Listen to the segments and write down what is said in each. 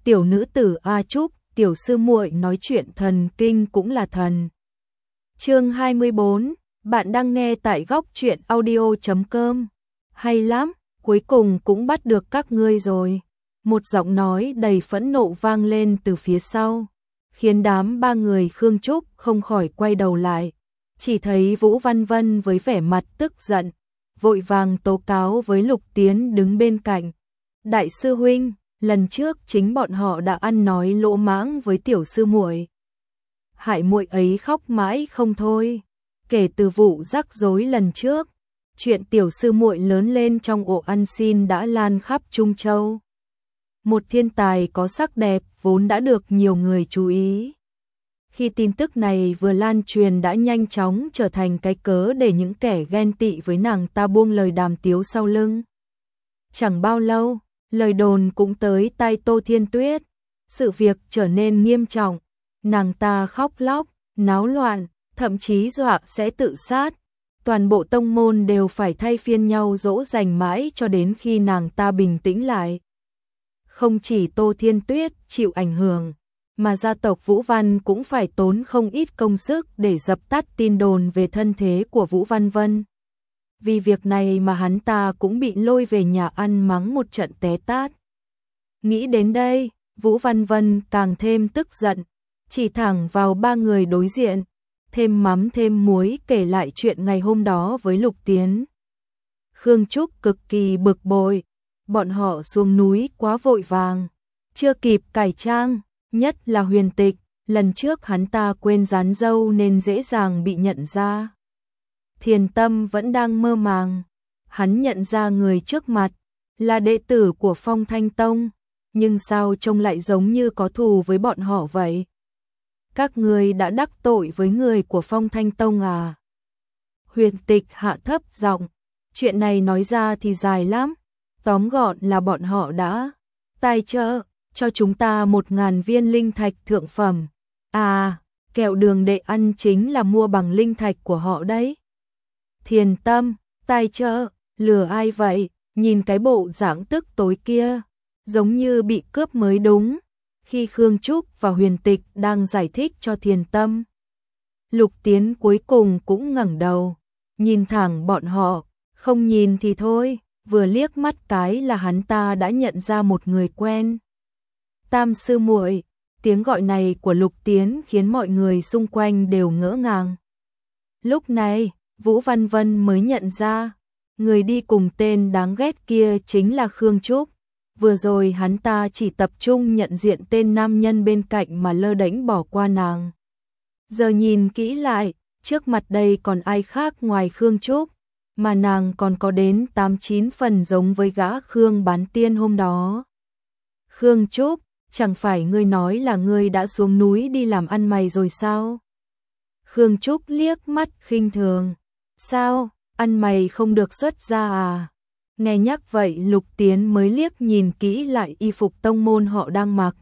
tiểu nữ tử A Trúc, tiểu sư muội nói chuyện thần kinh cũng là thần. Chương 24, bạn đang nghe tại góc truyện audio.com. Hay lắm, cuối cùng cũng bắt được các ngươi rồi. Một giọng nói đầy phẫn nộ vang lên từ phía sau, khiến đám ba người Khương Trúc không khỏi quay đầu lại. Chỉ thấy Vũ Văn Vân với vẻ mặt tức giận, vội vàng tố cáo với Lục Tiến đứng bên cạnh. Đại sư huynh, lần trước chính bọn họ đã ăn nói lỗ mãng với tiểu sư muội, hại muội ấy khóc mãi không thôi. Kể từ vụ rắc rối lần trước, chuyện tiểu sư muội lớn lên trong ổ ăn xin đã lan khắp Trung Châu. Một thiên tài có sắc đẹp vốn đã được nhiều người chú ý. Khi tin tức này vừa lan truyền đã nhanh chóng trở thành cái cớ để những kẻ ghen tị với nàng ta buông lời đàm tiếu sau lưng. Chẳng bao lâu, lời đồn cũng tới tai Tô Thiên Tuyết. Sự việc trở nên nghiêm trọng, nàng ta khóc lóc, náo loạn, thậm chí dọa sẽ tự sát. Toàn bộ tông môn đều phải thay phiên nhau dỗ dành mãi cho đến khi nàng ta bình tĩnh lại. Không chỉ Tô Thiên Tuyết chịu ảnh hưởng, mà gia tộc Vũ Văn cũng phải tốn không ít công sức để dập tắt tin đồn về thân thế của Vũ Văn Vân. Vì việc này mà hắn ta cũng bị lôi về nhà ăn mắng một trận té tát. Nghĩ đến đây, Vũ Văn Vân càng thêm tức giận, chỉ thẳng vào ba người đối diện, thêm mắm thêm muối kể lại chuyện ngày hôm đó với Lục Tiến. Khương Trúc cực kỳ bực bội, bọn họ xuống núi quá vội vàng, chưa kịp cải trang, nhất là Huyền Tịch, lần trước hắn ta quên dán dâu nên dễ dàng bị nhận ra. Thiền Tâm vẫn đang mơ màng, hắn nhận ra người trước mặt là đệ tử của Phong Thanh Tông, nhưng sao trông lại giống như có thù với bọn họ vậy? Các ngươi đã đắc tội với người của Phong Thanh Tông à? Huyền Tịch hạ thấp giọng, chuyện này nói ra thì dài lắm, tóm gọn là bọn họ đã tài trợ cho chúng ta 1000 viên linh thạch thượng phẩm. À, kẹo đường đệ ăn chính là mua bằng linh thạch của họ đấy. Thiền Tâm, tài trợ, lừa ai vậy? Nhìn cái bộ dạng tức tối kia, giống như bị cướp mới đúng. Khi Khương Trúc và Huyền Tịch đang giải thích cho Thiền Tâm, Lục Tiến cuối cùng cũng ngẩng đầu, nhìn thẳng bọn họ, không nhìn thì thôi, vừa liếc mắt cái là hắn ta đã nhận ra một người quen. Tam sư muội, tiếng gọi này của Lục Tiến khiến mọi người xung quanh đều ngỡ ngàng. Lúc này, Vũ Văn Vân mới nhận ra, người đi cùng tên đáng ghét kia chính là Khương Trúc. Vừa rồi hắn ta chỉ tập trung nhận diện tên nam nhân bên cạnh mà lơ đễnh bỏ qua nàng. Giờ nhìn kỹ lại, trước mặt đây còn ai khác ngoài Khương Trúc, mà nàng còn có đến 8-9 phần giống với gã Khương bán tiên hôm đó. Khương Trúc, chẳng phải ngươi nói là ngươi đã xuống núi đi làm ăn mày rồi sao? Khương Trúc liếc mắt khinh thường. Sao, ăn mày không được xuất ra à? Nghe nhắc vậy Lục Tiến mới liếc nhìn kỹ lại y phục tông môn họ đang mặc.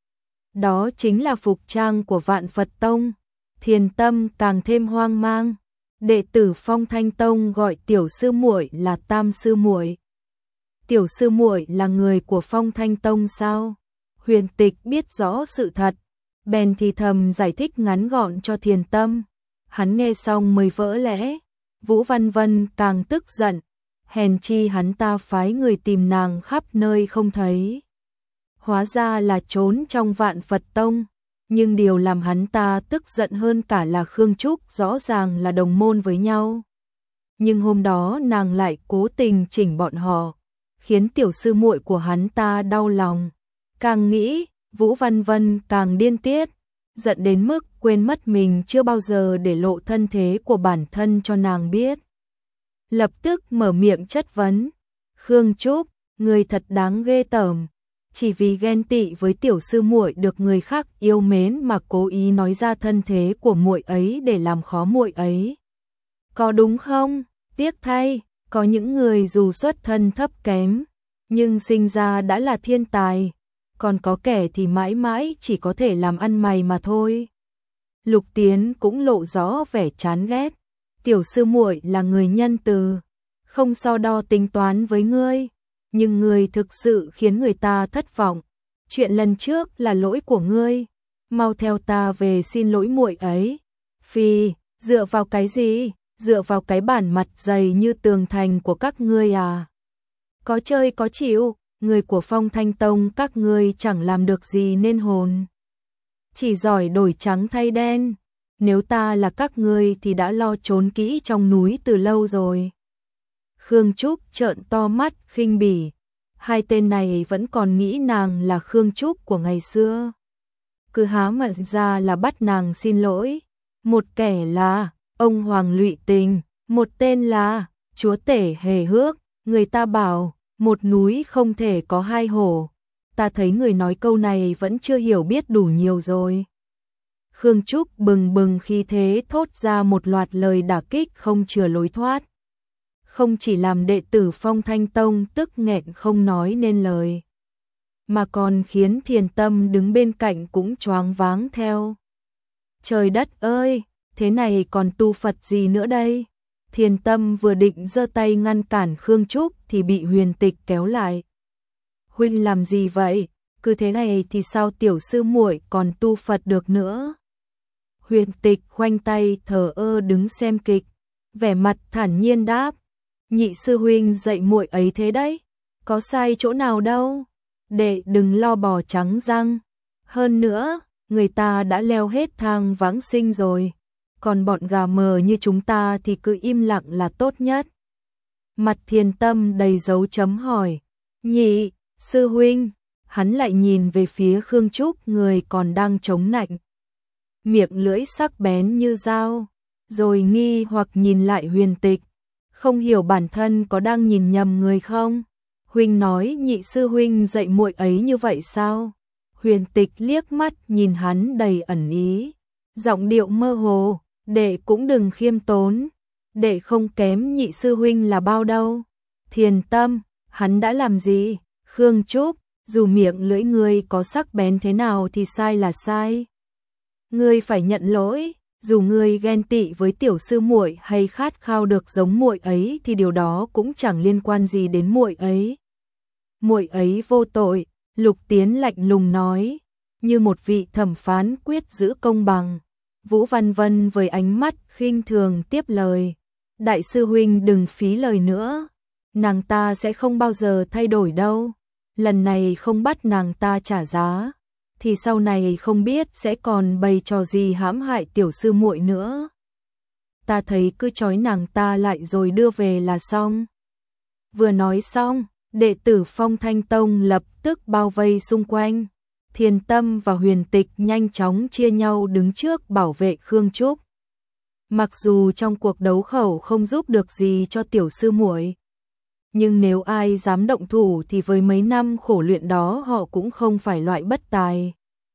Đó chính là phục trang của Vạn Phật Tông. Thiền Tâm càng thêm hoang mang. Đệ tử Phong Thanh Tông gọi tiểu sư muội là Tam sư muội. Tiểu sư muội là người của Phong Thanh Tông sao? Huyền Tịch biết rõ sự thật, bèn thì thầm giải thích ngắn gọn cho Thiền Tâm. Hắn nghe xong mới vỡ lẽ. Vũ Văn Vân càng tức giận, hèn chi hắn ta phái người tìm nàng khắp nơi không thấy. Hóa ra là trốn trong Vạn Phật Tông, nhưng điều làm hắn ta tức giận hơn cả là Khương Trúc rõ ràng là đồng môn với nhau. Nhưng hôm đó nàng lại cố tình chỉnh bọn họ, khiến tiểu sư muội của hắn ta đau lòng. Càng nghĩ, Vũ Văn Vân càng điên tiết, giận đến mức quên mất mình chưa bao giờ để lộ thân thế của bản thân cho nàng biết. Lập tức mở miệng chất vấn. Khương Trúc, người thật đáng ghê tởm. Chỉ vì ghen tị với tiểu sư muội được người khác yêu mến mà cố ý nói ra thân thế của muội ấy để làm khó muội ấy. Có đúng không? Tiếc thay, có những người dù xuất thân thấp kém, nhưng sinh ra đã là thiên tài. Còn có kẻ thì mãi mãi chỉ có thể làm ăn mày mà thôi. Lục Tiến cũng lộ rõ vẻ chán ghét. Tiểu sư muội là người nhân từ, không so đo tính toán với ngươi, nhưng ngươi thực sự khiến người ta thất vọng. chuyện lần trước là lỗi của ngươi, mau theo ta về xin lỗi muội ấy. Phi, dựa vào cái gì? Dựa vào cái bản mặt dày như tường thành của các ngươi à? Có chơi có chịu, người của Phong Thanh Tông các ngươi chẳng làm được gì nên hồn. Chỉ giỏi đổi trắng thay đen, nếu ta là các ngươi thì đã lo trốn kỹ trong núi từ lâu rồi. Khương Trúc trợn to mắt khinh bỉ, hai tên này vẫn còn nghĩ nàng là Khương Trúc của ngày xưa. Cứ há miệng ra là bắt nàng xin lỗi, một kẻ là ông Hoàng Lụy Tình, một tên là chúa tể Hề Hước, người ta bảo một núi không thể có hai hổ. Ta thấy người nói câu này vẫn chưa hiểu biết đủ nhiều rồi. Khương Trúc bừng bừng khí thế thốt ra một loạt lời đả kích không chừa lối thoát. Không chỉ làm đệ tử Phong Thanh Tông tức nghẹn không nói nên lời, mà còn khiến Thiền Tâm đứng bên cạnh cũng choáng váng theo. Trời đất ơi, thế này còn tu Phật gì nữa đây? Thiền Tâm vừa định giơ tay ngăn cản Khương Trúc thì bị Huyền Tịch kéo lại. Huynh làm gì vậy? Cứ thế này thì sao tiểu sư muội còn tu Phật được nữa? Huyền Tịch khoanh tay thờ ơ đứng xem kịch, vẻ mặt thản nhiên đáp: nhị sư huynh dạy muội ấy thế đấy, có sai chỗ nào đâu, đệ đừng lo bò trắng răng. Hơn nữa, người ta đã leo hết thang vãng sinh rồi, còn bọn gà mờ như chúng ta thì cứ im lặng là tốt nhất. Mặt Thiền Tâm đầy dấu chấm hỏi: nhị sư huynh? Hắn lại nhìn về phía Khương Trúc, người còn đang chống nạnh, miệng lưỡi sắc bén như dao, rồi nghi hoặc nhìn lại Huyền Tịch, không hiểu bản thân có đang nhìn nhầm người không. Huynh nói nhị sư huynh dạy muội ấy như vậy sao? Huyền Tịch liếc mắt nhìn hắn đầy ẩn ý, giọng điệu mơ hồ: đệ cũng đừng khiêm tốn, đệ không kém nhị sư huynh là bao đâu. Thiền Tâm, hắn đã làm gì? Khương Trúc, dù miệng lưỡi ngươi có sắc bén thế nào thì sai là sai. Ngươi phải nhận lỗi, dù ngươi ghen tị với tiểu sư muội hay khát khao được giống muội ấy thì điều đó cũng chẳng liên quan gì đến muội ấy. Muội ấy vô tội, Lục Tiến lạnh lùng nói, như một vị thẩm phán quyết giữ công bằng. Vũ Văn Vân với ánh mắt khinh thường tiếp lời: đại sư huynh đừng phí lời nữa, nàng ta sẽ không bao giờ thay đổi đâu. Lần này không bắt nàng ta trả giá, thì sau này không biết sẽ còn bày trò gì hãm hại tiểu sư muội nữa. Ta thấy cứ trói nàng ta lại rồi đưa về là xong. Vừa nói xong, đệ tử Phong Thanh Tông lập tức bao vây xung quanh. Thiền Tâm và Huyền Tịch nhanh chóng chia nhau đứng trước bảo vệ Khương Trúc. Mặc dù trong cuộc đấu khẩu không giúp được gì cho tiểu sư muội, nhưng nếu ai dám động thủ thì với mấy năm khổ luyện đó họ cũng không phải loại bất tài.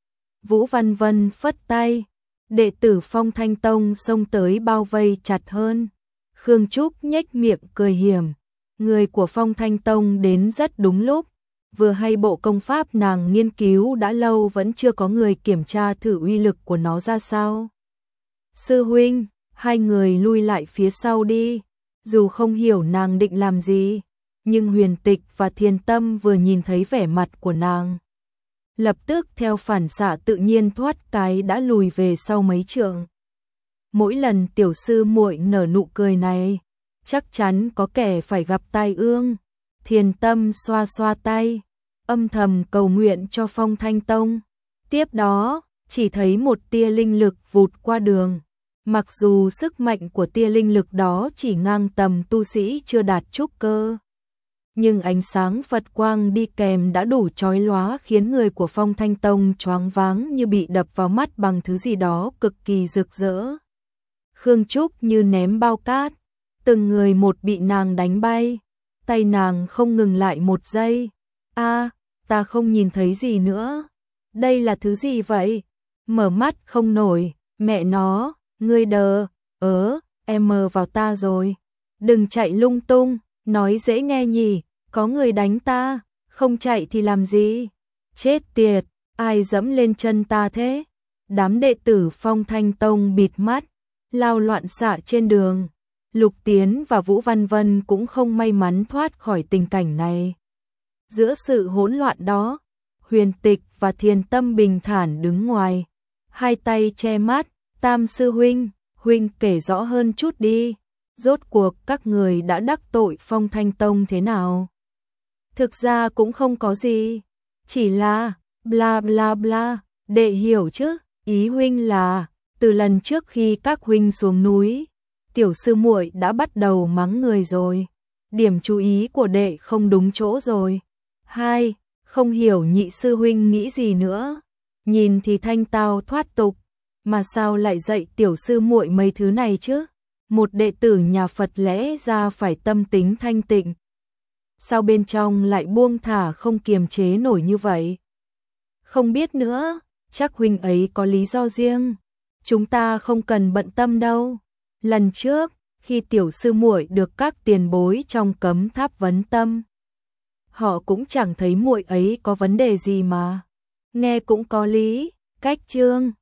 Vũ Văn Vân phất tay, đệ tử Phong Thanh Tông xông tới bao vây chặt hơn. Khương Trúc nhếch miệng cười hiểm, người của Phong Thanh Tông đến rất đúng lúc, vừa hay bộ công pháp nàng nghiên cứu đã lâu vẫn chưa có người kiểm tra thử uy lực của nó ra sao. Sư huynh, hai người lui lại phía sau đi. Dù không hiểu nàng định làm gì, nhưng Huyền Tịch và Thiền Tâm vừa nhìn thấy vẻ mặt của nàng, lập tức theo phản xạ tự nhiên thoát cái đã lùi về sau mấy trượng. Mỗi lần tiểu sư muội nở nụ cười này, chắc chắn có kẻ phải gặp tai ương. Thiền Tâm xoa xoa tay, âm thầm cầu nguyện cho Phong Thanh Tông. Tiếp đó, chỉ thấy một tia linh lực vụt qua đường. Mặc dù sức mạnh của tia linh lực đó chỉ ngang tầm tu sĩ chưa đạt trúc cơ, nhưng ánh sáng Phật quang đi kèm đã đủ chói lóa khiến người của Phong Thanh Tông choáng váng như bị đập vào mắt bằng thứ gì đó cực kỳ rực rỡ. Khương Trúc như ném bao cát, từng người một bị nàng đánh bay, tay nàng không ngừng lại một giây. Ta không nhìn thấy gì nữa. Đây là thứ gì vậy? Mở mắt không nổi, mẹ nó, ngươi đờ, em mờ vào ta rồi. Đừng chạy lung tung, nói dễ nghe nhỉ, có người đánh ta, không chạy thì làm gì? Chết tiệt, ai dẫm lên chân ta thế? Đám đệ tử Phong Thanh Tông bịt mắt, lao loạn xạ trên đường. Lục Tiến và Vũ Văn Vân cũng không may mắn thoát khỏi tình cảnh này. Giữa sự hỗn loạn đó, Huyền Tịch và thiền tâm bình thản đứng ngoài, hai tay che mắt. Tam sư huynh, huynh kể rõ hơn chút đi, rốt cuộc các người đã đắc tội Phong Thanh Tông thế nào? Thực ra cũng không có gì, chỉ là bla bla bla, đệ hiểu chứ, ý huynh là từ lần trước khi các huynh xuống núi, tiểu sư muội đã bắt đầu mắng người rồi. Điểm chú ý của đệ không đúng chỗ rồi. Hai, không hiểu nhị sư huynh nghĩ gì nữa. Nhìn thì thanh tao thoát tục, mà sao lại dạy tiểu sư muội mấy thứ này chứ? Một đệ tử nhà Phật lẽ ra phải tâm tính thanh tịnh. Sao bên trong lại buông thả không kiềm chế nổi như vậy? Không biết nữa, chắc huynh ấy có lý do riêng. Chúng ta không cần bận tâm đâu. Lần trước, khi tiểu sư muội được các tiền bối trong cấm tháp vấn tâm, họ cũng chẳng thấy muội ấy có vấn đề gì mà. Nghe cũng có lý, cách chương